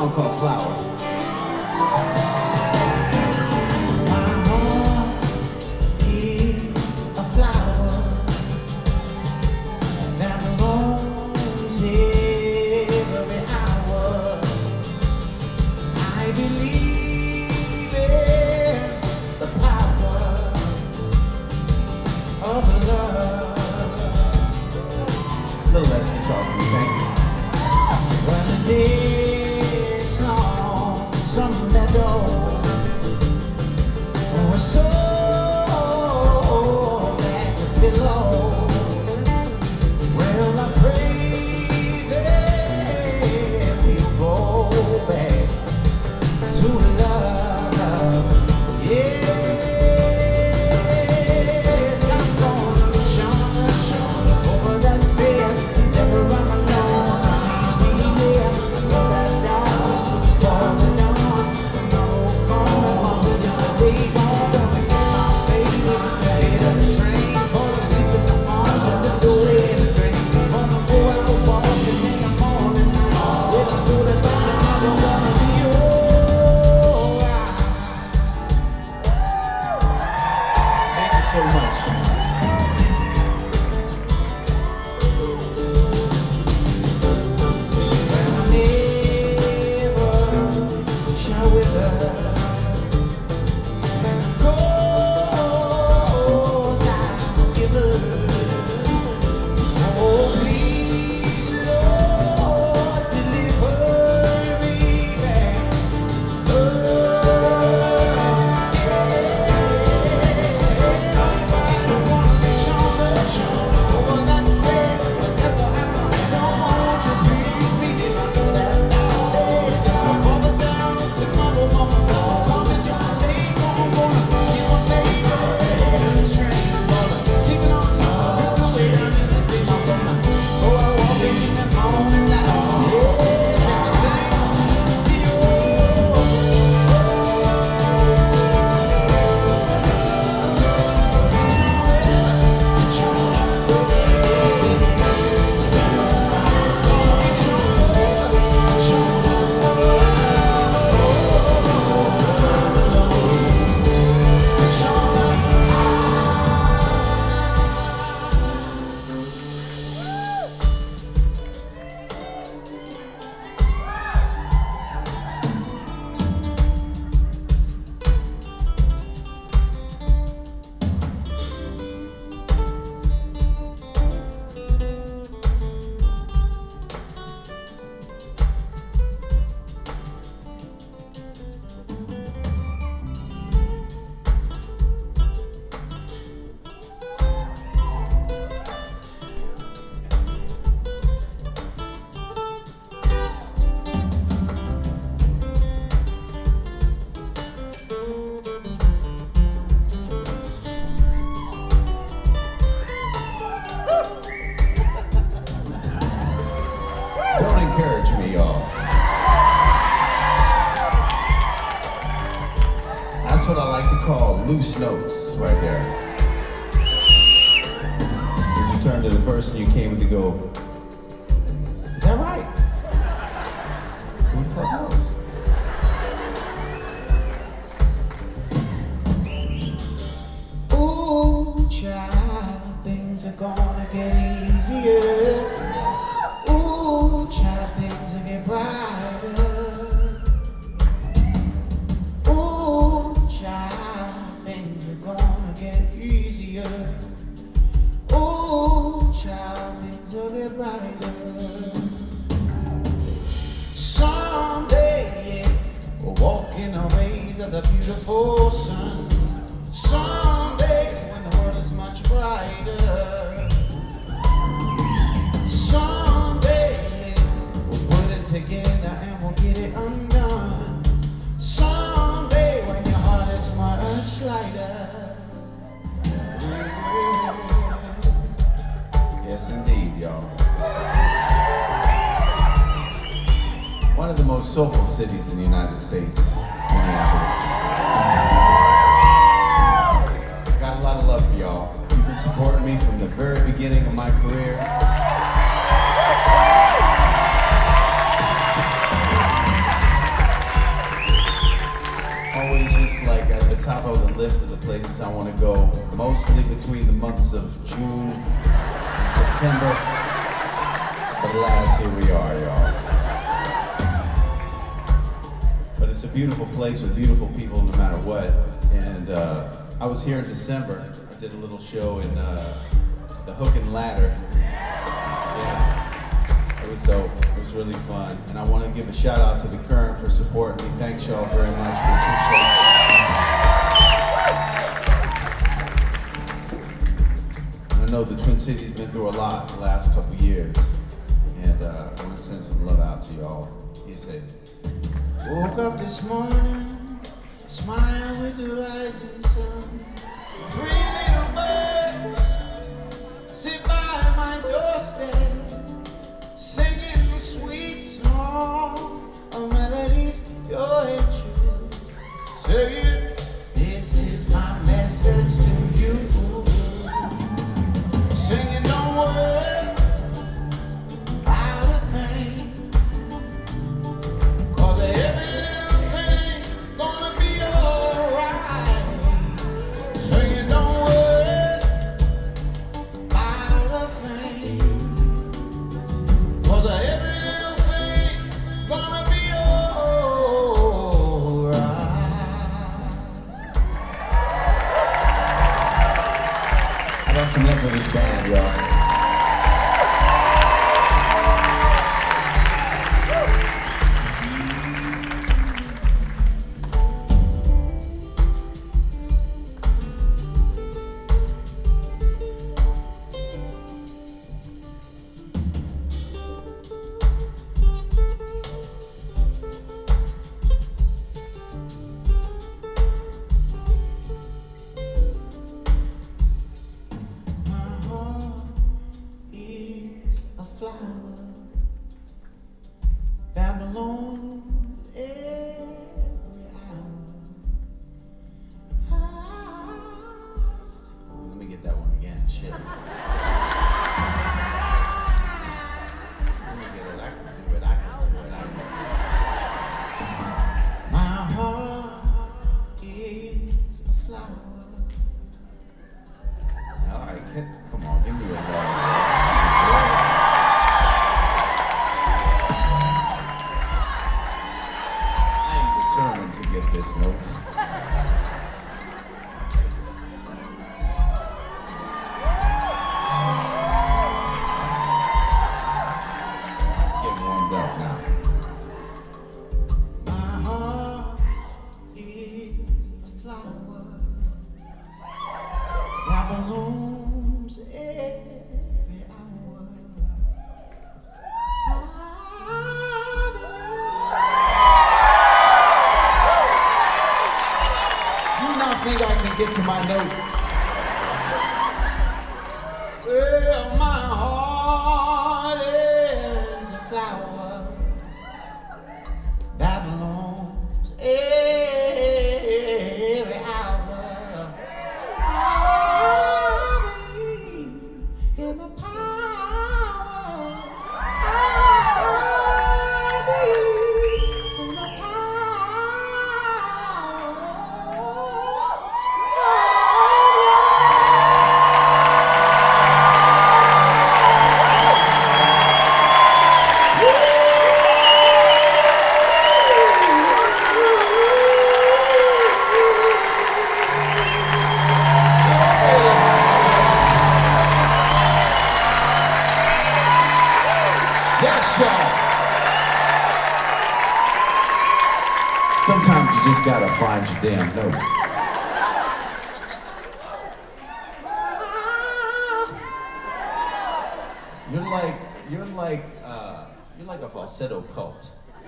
song called Flower. My heart is a flower that blooms every hour. I believe in the power of love. A little less guitar for me, thank you. When the day's long, some meadow was so as a pillow. Well, I pray that we go back to love. Yes, I'm gonna reach on over that fear. Never run alone. Please be near. I know that doubt's falling on. No corner. Just a day gone. Gonna get my baby. Get a train. Fall asleep in the arms of the door in the drain. Gonna go out walking in the morning. Well, I know that that's never gonna be alright. Thank you so much. When I never shall wither, and of course I'll give her. Oh, please, Lord, deliver me back. I wanna reach on over that fair. Whenever I'm alone, to please me. I know that nowadays, before the down, tomorrow, mama, come and join me. I'm gonna get my baby in the train. Sleeping on the way down in the day, my woman. Oh, I walk in the morning light. Yes, everything be Don't encourage me, y'all. That's what I like to call loose notes right there. When you turn to the person you came with to go, is that right? Who the fuck knows? Ooh, child, things are gonna get easier. Ooh, child, things will get brighter. Ooh, child, things are gonna get easier. Ooh, child, things will get brighter. Someday we'll walk in the rays of the beautiful sun. Someday when the world is much brighter. Someday we'll put it together and we'll get it undone. Someday when your heart is much lighter. Yes, indeed, y'all. One of the most soulful cities in the United States, Minneapolis. I got a lot of love for y'all. You've been supporting me from the very beginning of my career. list of the places I want to go, mostly between the months of June and September. But alas, here we are, y'all. But it's a beautiful place with beautiful people no matter what. And I was here in December. I did a little show in the Hook and Ladder. Yeah, it was dope. It was really fun. And I want to give a shout out to the Current for supporting me. Thanks y'all very much. We appreciate it. And I know the Twin Cities been through a lot the last couple years. And I want to send some love out to y'all. You say, Woke up this morning, smile with the rising sun. 3 little birds sit by my doorstep, singing the sweet songs of melodies your interest. Saying, this is my message to you. Singing, don't worry about a thing, 'cause every little thing gonna be alright. Singing, don't worry about a thing, 'cause every little thing gonna be alright. I got some love for this band, y'all. My heart is a flower that belongs every hour. Let me get that one again. Shit. Let me get it. I can do it. I can do it. I can do it. My heart is a flower. All right, kid. Come on, give me a love. I am determined to get this note. Get warmed up now. My heart is a flower that blooms every hour. Do not think I can get to my note. Well, my heart is a flower that belongs every hour. I believe in the power. I believe in the Yes, y'all. Sometimes you just gotta find your damn note. You're like a falsetto cult.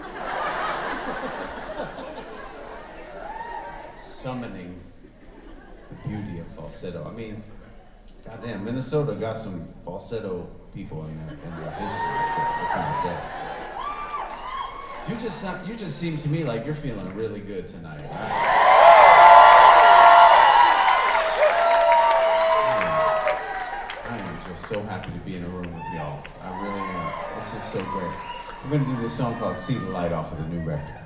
Summoning the beauty of falsetto. I mean, goddamn, Minnesota got some falsetto people in their history. So what can I say? You just seem to me like you're feeling really good tonight. Right? I am just so happy to be in a room with y'all. I really am. This is so great. We're gonna do this song called "See the Light" off of the new record.